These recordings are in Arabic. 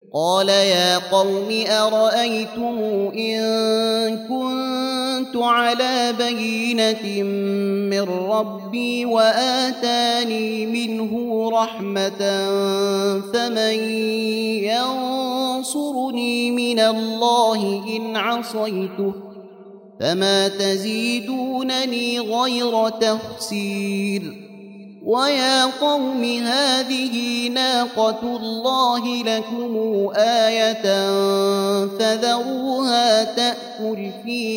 قال يا قوم أرأيتم إن كنت على بينة من ربي وآتاني منه رحمة فمن ينصرني من الله إن عصيته فما تزيدونني غير تخسير ويا قوم هذه ناقة الله لكم آية فذروها تأكل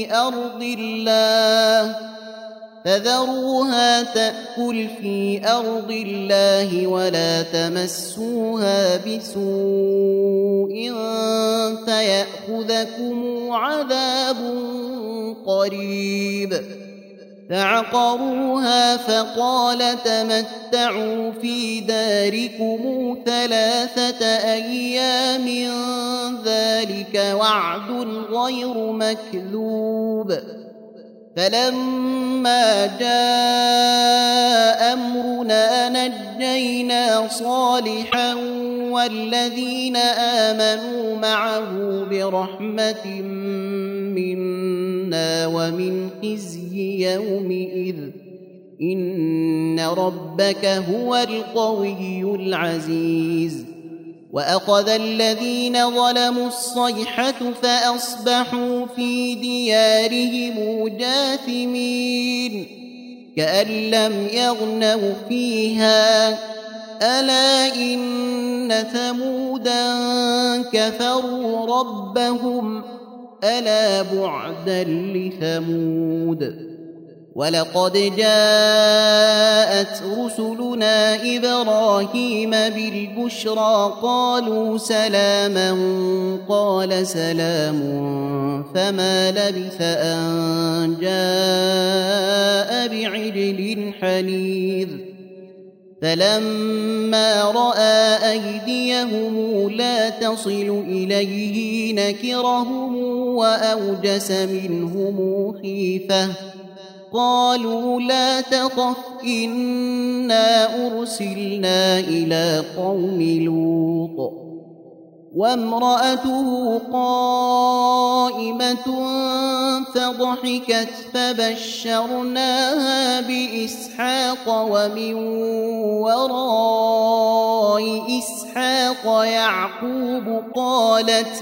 في أرض الله ولا تمسوها بسوء فيأخذكم عذاب قريب فعقروها فقال تمتعوا في داركم 3 أيام ذلك وعد غير مكذوب فلما جاء أمرنا نجينا صالحا والذين آمنوا معه برحمة منا ومن خزي يومئذ إن ربك هو القوي العزيز وأخذ الذين ظلموا الصيحة فأصبحوا في ديارهم جاثمين كأن لم يغنوا فيها ألا إن ثمودا كفروا ربهم ألا بعدا لثمود ولقد جاءت رسلنا إبراهيم بالبشرى قالوا سلاما قال سلام فما لبث أن جاء بعجل حنيذ فلما رأى أيديهم لا تصل إليه نكرهم وأوجس منهم خيفة قالوا لا تخف إنا أرسلنا إلى قوم لوط وامرأته قائمة فضحكت فبشرناها بإسحاق ومن وراء إسحاق يعقوب قالت